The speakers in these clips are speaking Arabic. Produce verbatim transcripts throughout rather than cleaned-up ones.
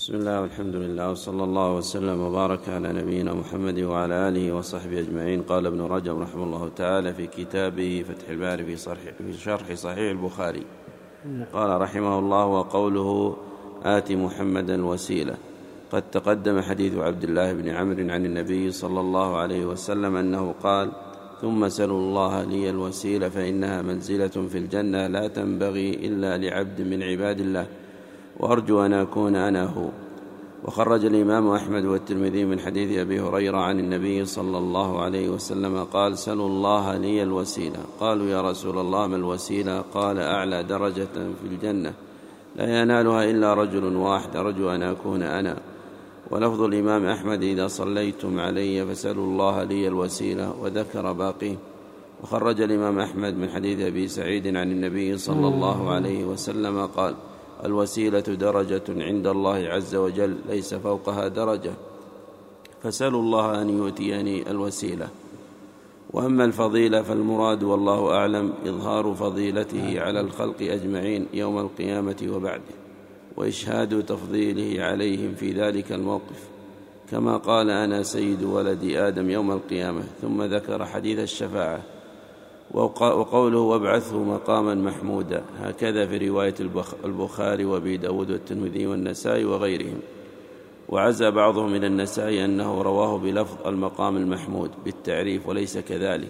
بسم الله والحمد لله وصلى الله وسلم وبارك على نبينا محمد وعلى آله وصحبه أجمعين. قال ابن رجب رحمه الله تعالى في كتابه فتح الباري في, في شرح صحيح البخاري، قال رحمه الله: وقوله آت محمدا الوسيلة، قد تقدم حديث عبد الله بن عمرو عن النبي صلى الله عليه وسلم أنه قال: ثم سلوا الله لي الوسيلة فإنها منزلة في الجنة لا تنبغي إلا لعبد من عباد الله، وأرجو أن أكون أنا هو. وخرج الإمام أحمد والترمذي من حديث أبي هريرة عن النبي صلى الله عليه وسلم قال: سلوا الله لي الوسيلة. قالوا: يا رسول الله ما الوسيلة؟ قال: أعلى درجة في الجنة لا ينالها إلا رجل واحد، أرجو أن أكون أنا. ولفظ الإمام أحمد: إذا صليتم علي فسلوا الله لي الوسيلة، وذكر باقيه. وخرج الإمام أحمد من حديث أبي سعيد عن النبي صلى الله عليه وسلم قال: الوسيلة درجة عند الله عز وجل ليس فوقها درجة، فسألوا الله أن يؤتيني الوسيلة. وأما الفضيلة فالمراد والله أعلم إظهار فضيلته على الخلق أجمعين يوم القيامة وبعده، وإشهاد تفضيله عليهم في ذلك الموقف، كما قال: أنا سيد ولد آدم يوم القيامة. ثم ذكر حديث الشفاعة وقوله: وابعثه مقاما محمودا، هكذا في رواية البخاري وابي داود والترمذي والنسائي وغيرهم. وعزى بعضهم إلى النسائي أنه رواه بلفظ المقام المحمود بالتعريف وليس كذلك،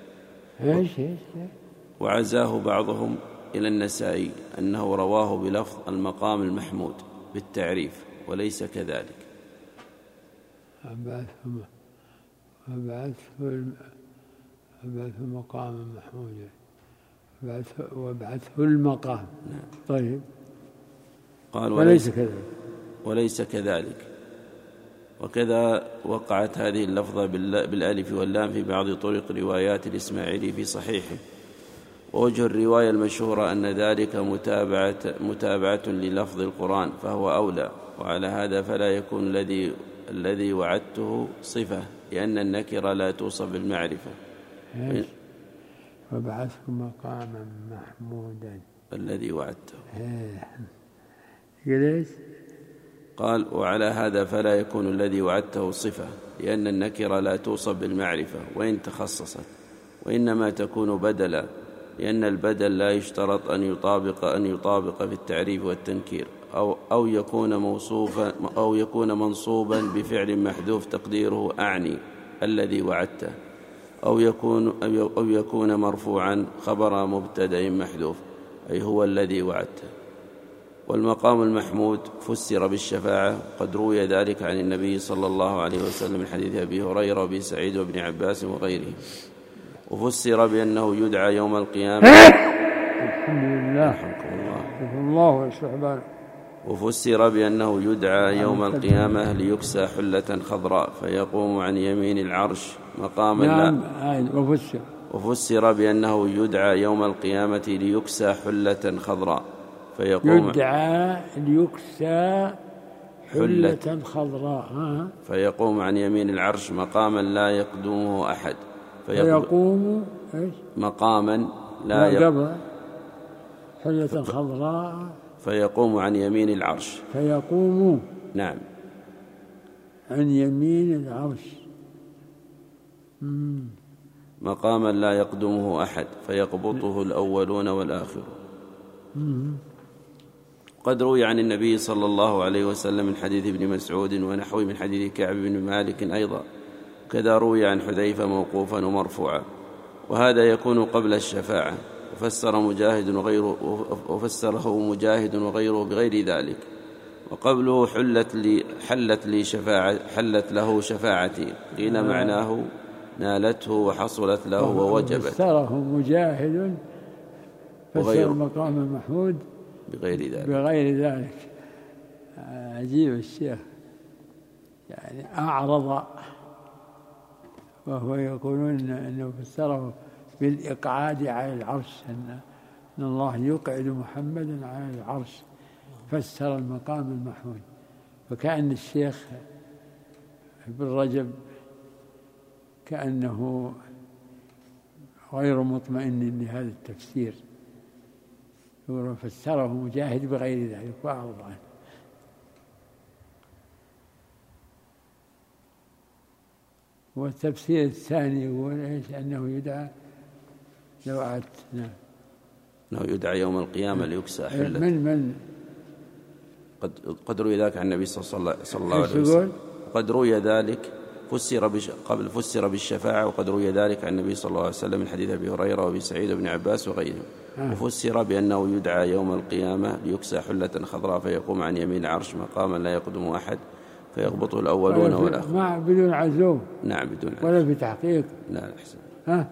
وعزاه بعضهم إلى النسائي أنه رواه بلفظ المقام المحمود بالتعريف وليس كذلك. وابعثه مقاما محمودا، وابعثه المقام. نعم. طيب. قال: وليس كذلك وليس كذلك. وكذا وقعت هذه اللفظة بالالف واللام في بعض طرق روايات الإسماعيلي في صحيحه. ووجه الرواية المشهورة أن ذلك متابعة, متابعة للفظ القرآن، فهو أولى. وعلى هذا فلا يكون الذي الذي وعدته صفة، لأن النكرة لا توصف بالمعرفة. وابعثه مقاما محمودا الذي وعدته. ليش؟ قال: وعلى هذا فلا يكون الذي وعدته صفة، لأن النكرة لا توصف بالمعرفة وإن تخصصت، وإنما تكون بدلا، لأن البدل لا يشترط أن يطابق أن يطابق في التعريف والتنكير، أو أو يكون موصوفا أو يكون منصوبا بفعل محذوف تقديره أعني الذي وعدته، أو يكون أو يكون مرفوعا خبر مبتدأ محذوف أي هو الذي وعدته. والمقام المحمود فسر بالشفاعة، قد روي ذلك عن النبي صلى الله عليه وسلم من حديث أبي هريرة وابي سعيد وابن عباس وغيرهم. وفسر بأنه يدعى يوم القيامة. الحمد لله. رحمكم الله. الله ويصلح باله. وفسر بأنه يدعى يوم القيامة ليكسى حلة خضراء فيقوم عن يمين العرش مقاما. نعم. وفسر وفسر بأنه يدعى يوم القيامة ليكسى حلة خضراء فيقوم يدعى ليكسى حلة خضراء فيقوم عن يمين العرش مقاما لا يقدمه أحد. فيقوم إيش؟ مقاما لا يقدمه حلة خضراء فيقوم عن يمين العرش. فيقوم نعم عن يمين العرش مم. مقاما لا يقدمه أحد فيقبطه الأولون والآخرون. قد روي عن النبي صلى الله عليه وسلم من حديث ابن مسعود ونحوه من حديث كعب بن مالك أيضا، كذا روي عن حذيفة موقوفا ومرفوعا، وهذا يكون قبل الشفاعة. وفسر مجاهد وغيره وفسره مجاهد وغيره بغير ذلك. وقبله حلت لي حلت لي شفاعة حلت له شفاعتي، قيل معناه نالته وحصلت له ووجبت. فسره مجاهد فسر المقام المحمود بغير ذلك بغير ذلك عجيب الشيخ، يعني أعرض، وهو يقولون أنه فسره بالإقعاد على العرش، أن الله يقعد محمدا على العرش، فسر المقام المحمود. فكأن الشيخ ابن رجب كأنه غير مطمئن لهذا التفسير، فسره مجاهد بغير ذلك وأعرض عنه. والتفسير الثاني يقول إيش أنه يدعى لو أعدت نعم أنه يدعى يوم القيامة ليكسى حلة. من من قد قد روي ذلك عن النبي صلى الله عليه وسلم. قد روي ذلك فسر بش قبل فسر بالشفاعة، وقد روي ذلك عن النبي صلى الله عليه وسلم من حديث أبي هريرة وأبي سعيد وابن عباس وغيرهم. آه. وفسر بأنه يدعى يوم القيامة ليكسى حلة خضراء فيقوم عن يمين العرش مقاما لا يقدم أحد فيغبطه الأولون والآخرون. ما بدون عزوم. نعم بدون عزوم. ولا بتحقيق. لا أحسن. ها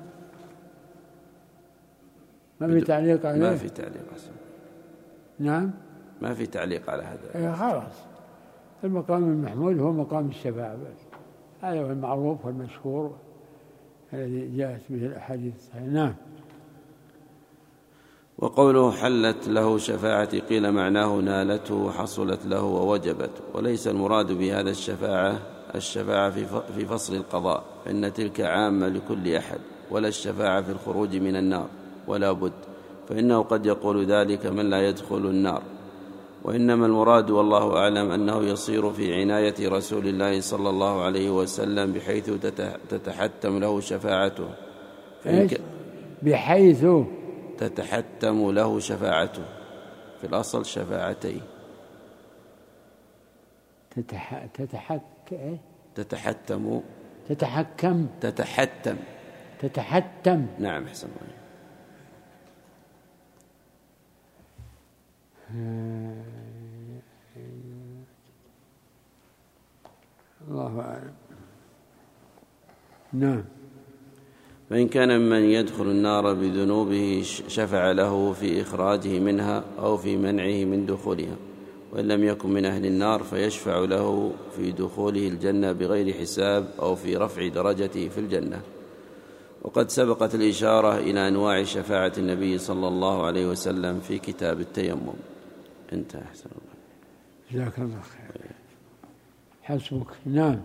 ما في تعليق عليه. ما في تعليق أحسن. نعم ما في تعليق على هذا. إيه خلاص المقام المحمود هو مقام الشفاعة بس، هذا هو المعروف والمشهور الذي جاءت به الأحاديث. نعم. وقوله حلت له شفاعتي قيل معناه نالته وحصلت له ووجبت، وليس المراد بهذا الشفاعة الشفاعة في فصل القضاء، فإن تلك عامة لكل أحد، ولا الشفاعة في الخروج من النار ولا بد، فإنه قد يقول ذلك من لا يدخل النار. وإنما المراد والله أعلم أنه يصير في عناية رسول الله صلى الله عليه وسلم بحيث تتحتم له شفاعته. بحيث تتحتم له شفاعته، في الأصل شفاعتين. تتح... تتحك... تتحتم تتحكم تتحتم تتحتم نعم أحسن الله أعلم. نعم. فإن كان ممن يدخل النار بذنوبه شفع له في إخراجه منها أو في منعه من دخولها، وإن لم يكن من أهل النار فيشفع له في دخوله الجنة بغير حساب أو في رفع درجته في الجنة. وقد سبقت الإشارة إلى أنواع شفاعة النبي صلى الله عليه وسلم في كتاب التيمم. انتهى. أحسن الله. جزاك الله خير. حسبك. نعم.